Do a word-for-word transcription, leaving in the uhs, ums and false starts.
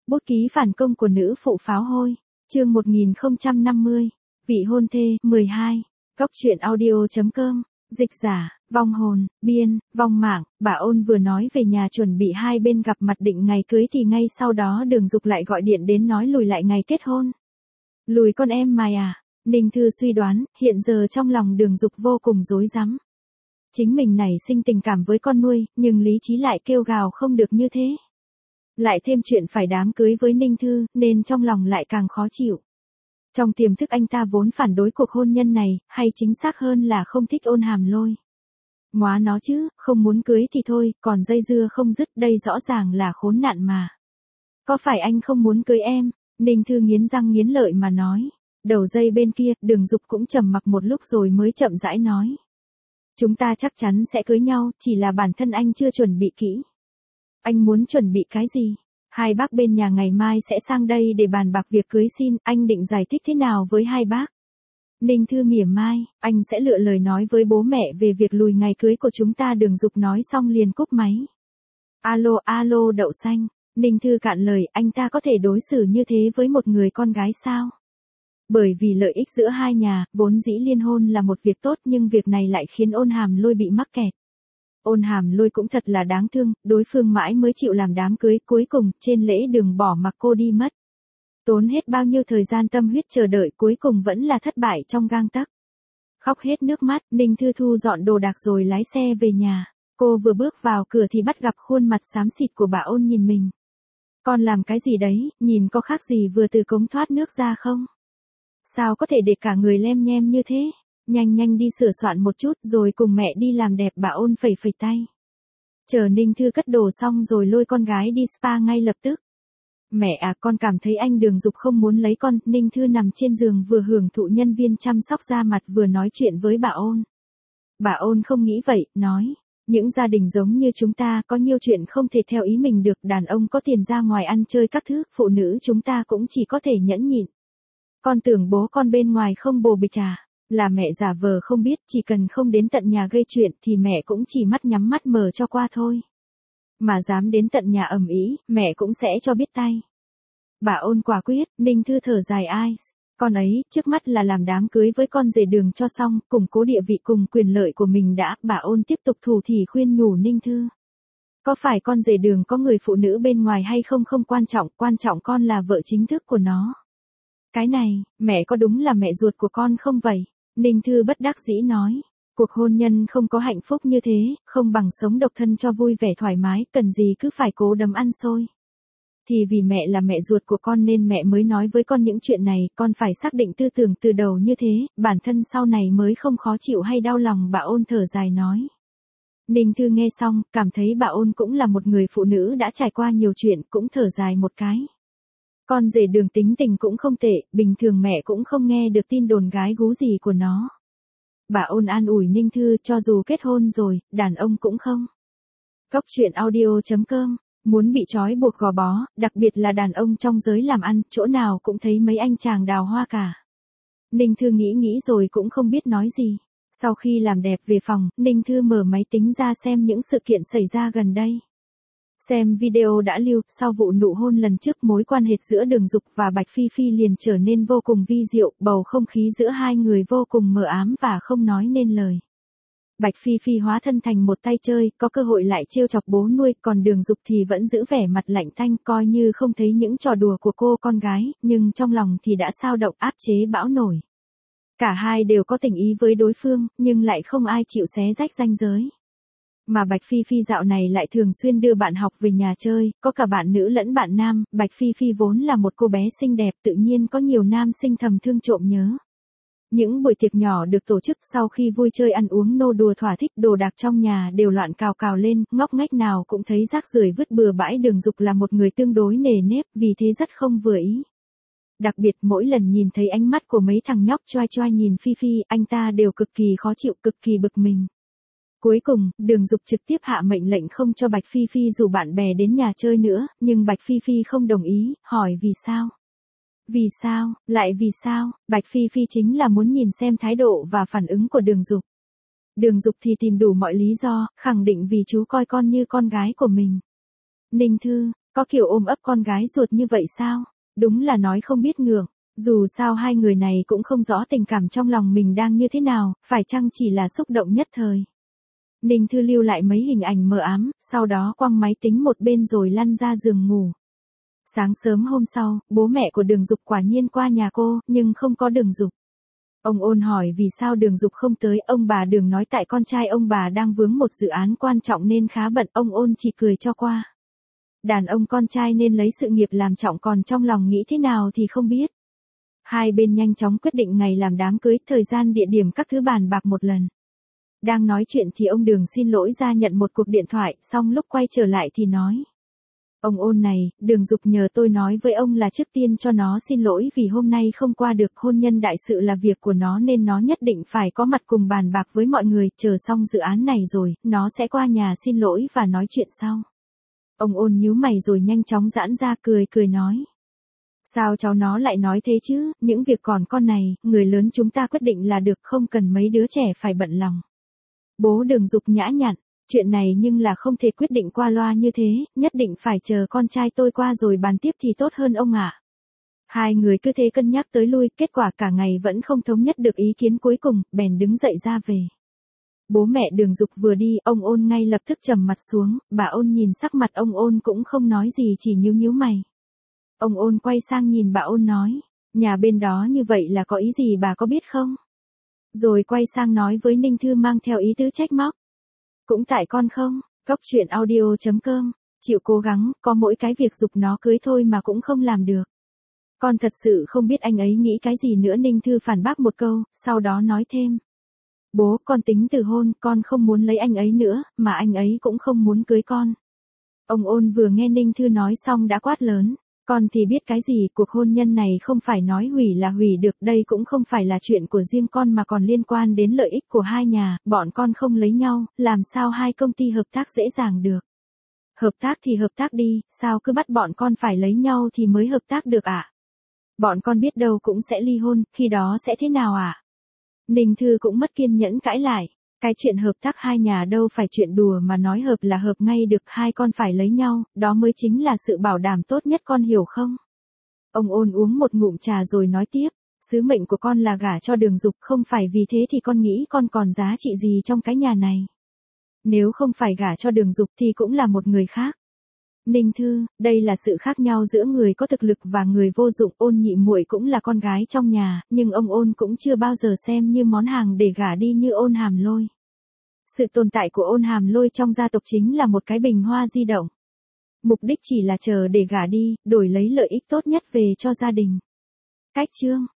Bút ký phản công của nữ phụ pháo hôi. Chương một nghìn không trăm năm mươi. Vị hôn thê, mười hai. Góc truyện audio.com. Dịch giả, vong hồn, biên, vong mạng. Bà Ôn vừa nói về nhà chuẩn bị hai bên gặp mặt định ngày cưới thì ngay sau đó Đường Dục lại gọi điện đến nói lùi lại ngày kết hôn. Lùi con em mày à? Ninh Thư suy đoán, hiện giờ trong lòng Đường Dục vô cùng rối rắm. Chính mình nảy sinh tình cảm với con nuôi, nhưng lý trí lại kêu gào không được như thế. Lại thêm chuyện phải đám cưới với Ninh Thư, nên trong lòng lại càng khó chịu. Trong tiềm thức anh ta vốn phản đối cuộc hôn nhân này, hay chính xác hơn là không thích Ôn Hàm Lôi. Móa nó chứ, không muốn cưới thì thôi, còn dây dưa không dứt, đây rõ ràng là khốn nạn mà. Có phải anh không muốn cưới em? Ninh Thư nghiến răng nghiến lợi mà nói. Đầu dây bên kia, Đường Dục cũng trầm mặc một lúc rồi mới chậm rãi nói. Chúng ta chắc chắn sẽ cưới nhau, chỉ là bản thân anh chưa chuẩn bị kỹ. Anh muốn chuẩn bị cái gì? Hai bác bên nhà ngày mai sẽ sang đây để bàn bạc việc cưới xin, anh định giải thích thế nào với hai bác? Ninh Thư mỉa mai, anh sẽ lựa lời nói với bố mẹ về việc lùi ngày cưới của chúng ta. Đường Dục nói xong liền cúp máy. Alo, alo đậu xanh. Ninh Thư cạn lời, anh ta có thể đối xử như thế với một người con gái sao? Bởi vì lợi ích giữa hai nhà, vốn dĩ liên hôn là một việc tốt nhưng việc này lại khiến Ôn Hàm Lôi bị mắc kẹt. Ôn Hàm Lôi cũng thật là đáng thương, đối phương mãi mới chịu làm đám cưới, cuối cùng, trên lễ đường bỏ mặc cô đi mất. Tốn hết bao nhiêu thời gian tâm huyết chờ đợi, cuối cùng vẫn là thất bại trong gang tấc. Khóc hết nước mắt, Ninh Thư thu dọn đồ đạc rồi lái xe về nhà. Cô vừa bước vào cửa thì bắt gặp khuôn mặt xám xịt của bà Ôn nhìn mình. Con làm cái gì đấy, nhìn có khác gì vừa từ cống thoát nước ra không? Sao có thể để cả người lem nhem như thế? Nhanh nhanh đi sửa soạn một chút rồi cùng mẹ đi làm đẹp. Bà Ôn phẩy phẩy tay. Chờ Ninh Thư cất đồ xong rồi lôi con gái đi spa ngay lập tức. Mẹ à, con cảm thấy anh Đường Dục không muốn lấy con. Ninh Thư nằm trên giường vừa hưởng thụ nhân viên chăm sóc da mặt vừa nói chuyện với bà Ôn. Bà Ôn không nghĩ vậy, nói. Những gia đình giống như chúng ta có nhiều chuyện không thể theo ý mình được. Đàn ông có tiền ra ngoài ăn chơi các thứ, phụ nữ chúng ta cũng chỉ có thể nhẫn nhịn. Con tưởng bố con bên ngoài không bồ bịch à? Là mẹ giả vờ không biết, chỉ cần không đến tận nhà gây chuyện thì mẹ cũng chỉ mắt nhắm mắt mở cho qua thôi. Mà dám đến tận nhà ầm ĩ, mẹ cũng sẽ cho biết tay. Bà Ôn quả quyết. Ninh Thư thở dài ai. Con ấy, trước mắt là làm đám cưới với con rể Đường cho xong, củng cố địa vị cùng quyền lợi của mình đã. Bà Ôn tiếp tục thủ thỉ khuyên nhủ Ninh Thư. Có phải con rể Đường có người phụ nữ bên ngoài hay không không quan trọng, quan trọng con là vợ chính thức của nó. Cái này, mẹ có đúng là mẹ ruột của con không vậy? Ninh Thư bất đắc dĩ nói. Cuộc hôn nhân không có hạnh phúc như thế, không bằng sống độc thân cho vui vẻ thoải mái, cần gì cứ phải cố đấm ăn xôi. Thì vì mẹ là mẹ ruột của con nên mẹ mới nói với con những chuyện này, con phải xác định tư tưởng từ đầu như thế, bản thân sau này mới không khó chịu hay đau lòng. Bà Ôn thở dài nói. Ninh Thư nghe xong, cảm thấy bà Ôn cũng là một người phụ nữ đã trải qua nhiều chuyện, cũng thở dài một cái. Con rể Đường tính tình cũng không tệ, bình thường mẹ cũng không nghe được tin đồn gái gú gì của nó. Bà Ôn an ủi Ninh Thư, cho dù kết hôn rồi, đàn ông cũng không. Góc truyện audio.com. Muốn bị trói buộc gò bó, đặc biệt là đàn ông trong giới làm ăn, chỗ nào cũng thấy mấy anh chàng đào hoa cả. Ninh Thư nghĩ nghĩ rồi cũng không biết nói gì. Sau khi làm đẹp về phòng, Ninh Thư mở máy tính ra xem những sự kiện xảy ra gần đây. Xem video đã lưu, sau vụ nụ hôn lần trước mối quan hệ giữa Đường Dục và Bạch Phi Phi liền trở nên vô cùng vi diệu, bầu không khí giữa hai người vô cùng mờ ám và không nói nên lời. Bạch Phi Phi hóa thân thành một tay chơi, có cơ hội lại trêu chọc bố nuôi, còn Đường Dục thì vẫn giữ vẻ mặt lạnh tanh coi như không thấy những trò đùa của cô con gái, nhưng trong lòng thì đã xao động áp chế bão nổi. Cả hai đều có tình ý với đối phương, nhưng lại không ai chịu xé rách ranh giới. Mà Bạch Phi Phi dạo này lại thường xuyên đưa bạn học về nhà chơi, có cả bạn nữ lẫn bạn nam. Bạch Phi Phi vốn là một cô bé xinh đẹp, tự nhiên có nhiều nam sinh thầm thương trộm nhớ. Những buổi tiệc nhỏ được tổ chức sau khi vui chơi ăn uống nô đùa thỏa thích, đồ đạc trong nhà đều loạn cào cào lên, ngóc ngách nào cũng thấy rác rưởi vứt bừa bãi. Đường Dục là một người tương đối nề nếp, vì thế rất không vừa ý. Đặc biệt mỗi lần nhìn thấy ánh mắt của mấy thằng nhóc choai choai nhìn Phi Phi, anh ta đều cực kỳ khó chịu, cực kỳ bực mình. Cuối cùng, Đường Dục trực tiếp hạ mệnh lệnh không cho Bạch Phi Phi rủ bạn bè đến nhà chơi nữa, nhưng Bạch Phi Phi không đồng ý, hỏi vì sao? Vì sao, lại vì sao? Bạch Phi Phi chính là muốn nhìn xem thái độ và phản ứng của Đường Dục. Đường Dục thì tìm đủ mọi lý do, khẳng định vì chú coi con như con gái của mình. Ninh Thư, Có kiểu ôm ấp con gái ruột như vậy sao? Đúng là nói không biết ngượng. Dù sao hai người này cũng không rõ tình cảm trong lòng mình đang như thế nào, phải chăng chỉ là xúc động nhất thời. Ninh Thư lưu lại mấy hình ảnh mờ ám, sau đó quăng máy tính một bên rồi lăn ra giường ngủ. Sáng sớm hôm sau, bố mẹ của Đường Dục quả nhiên qua nhà cô, nhưng không có Đường Dục. Ông Ôn hỏi vì sao Đường Dục không tới, ông bà Đường nói tại con trai ông bà đang vướng một dự án quan trọng nên khá bận, ông Ôn chỉ cười cho qua. Đàn ông con trai nên lấy sự nghiệp làm trọng, còn trong lòng nghĩ thế nào thì không biết. Hai bên nhanh chóng quyết định ngày làm đám cưới, thời gian địa điểm các thứ bàn bạc một lần. Đang nói chuyện thì ông Đường xin lỗi ra nhận một cuộc điện thoại, xong lúc quay trở lại thì nói. Ông Ôn này, Đường Dục nhờ tôi nói với ông là trước tiên cho nó xin lỗi vì hôm nay không qua được, hôn nhân đại sự là việc của nó nên nó nhất định phải có mặt cùng bàn bạc với mọi người, chờ xong dự án này rồi, nó sẽ qua nhà xin lỗi và nói chuyện sau. Ông Ôn nhíu mày rồi nhanh chóng giãn ra cười cười nói. Sao cháu nó lại nói thế chứ, những việc còn con này, người lớn chúng ta quyết định là được, không cần mấy đứa trẻ phải bận lòng. Bố Đường Dục nhã nhặn, chuyện này nhưng là không thể quyết định qua loa như thế, nhất định phải chờ con trai tôi qua rồi bàn tiếp thì tốt hơn ông ạ. Hai người cứ thế cân nhắc tới lui, kết quả cả ngày vẫn không thống nhất được ý kiến, cuối cùng, bèn đứng dậy ra về. Bố mẹ Đường Dục vừa đi, ông Ôn ngay lập tức trầm mặt xuống, bà Ôn nhìn sắc mặt ông Ôn cũng không nói gì, chỉ nhíu nhíu mày. Ông Ôn quay sang nhìn bà Ôn nói, nhà bên đó như vậy là có ý gì bà có biết không? Rồi quay sang nói với Ninh Thư mang theo ý tứ trách móc. Cũng tại con không, Cốc Truyện Audio chấm com, chịu cố gắng, có mỗi cái việc giục nó cưới thôi mà cũng không làm được. Con thật sự không biết anh ấy nghĩ cái gì nữa, Ninh Thư phản bác một câu, sau đó nói thêm. Bố, con tính từ hôn, con không muốn lấy anh ấy nữa, mà anh ấy cũng không muốn cưới con. Ông Ôn vừa nghe Ninh Thư nói xong đã quát lớn. Con thì biết cái gì, cuộc hôn nhân này không phải nói hủy là hủy được, đây cũng không phải là chuyện của riêng con mà còn liên quan đến lợi ích của hai nhà, bọn con không lấy nhau, làm sao hai công ty hợp tác dễ dàng được. Hợp tác thì hợp tác đi, sao cứ bắt bọn con phải lấy nhau thì mới hợp tác được ạ? À? Bọn con biết đâu cũng sẽ ly hôn, khi đó sẽ thế nào ạ? À? Ninh Thư cũng mất kiên nhẫn cãi lại. Cái chuyện hợp tác hai nhà đâu phải chuyện đùa mà nói hợp là hợp ngay được, hai con phải lấy nhau, đó mới chính là sự bảo đảm tốt nhất, con hiểu không? Ông Ôn uống một ngụm trà rồi nói tiếp, sứ mệnh của con là gả cho Đường Dục, không phải vì thế thì con nghĩ con còn giá trị gì trong cái nhà này. Nếu không phải gả cho Đường Dục thì cũng là một người khác. Ninh Thư, đây là sự khác nhau giữa người có thực lực và người vô dụng. Ôn nhị muội cũng là con gái trong nhà, nhưng ông Ôn cũng chưa bao giờ xem như món hàng để gả đi như Ôn Hàm Lôi. Sự tồn tại của Ôn Hàm Lôi trong gia tộc chính là một cái bình hoa di động. Mục đích chỉ là chờ để gả đi, đổi lấy lợi ích tốt nhất về cho gia đình. Cách chương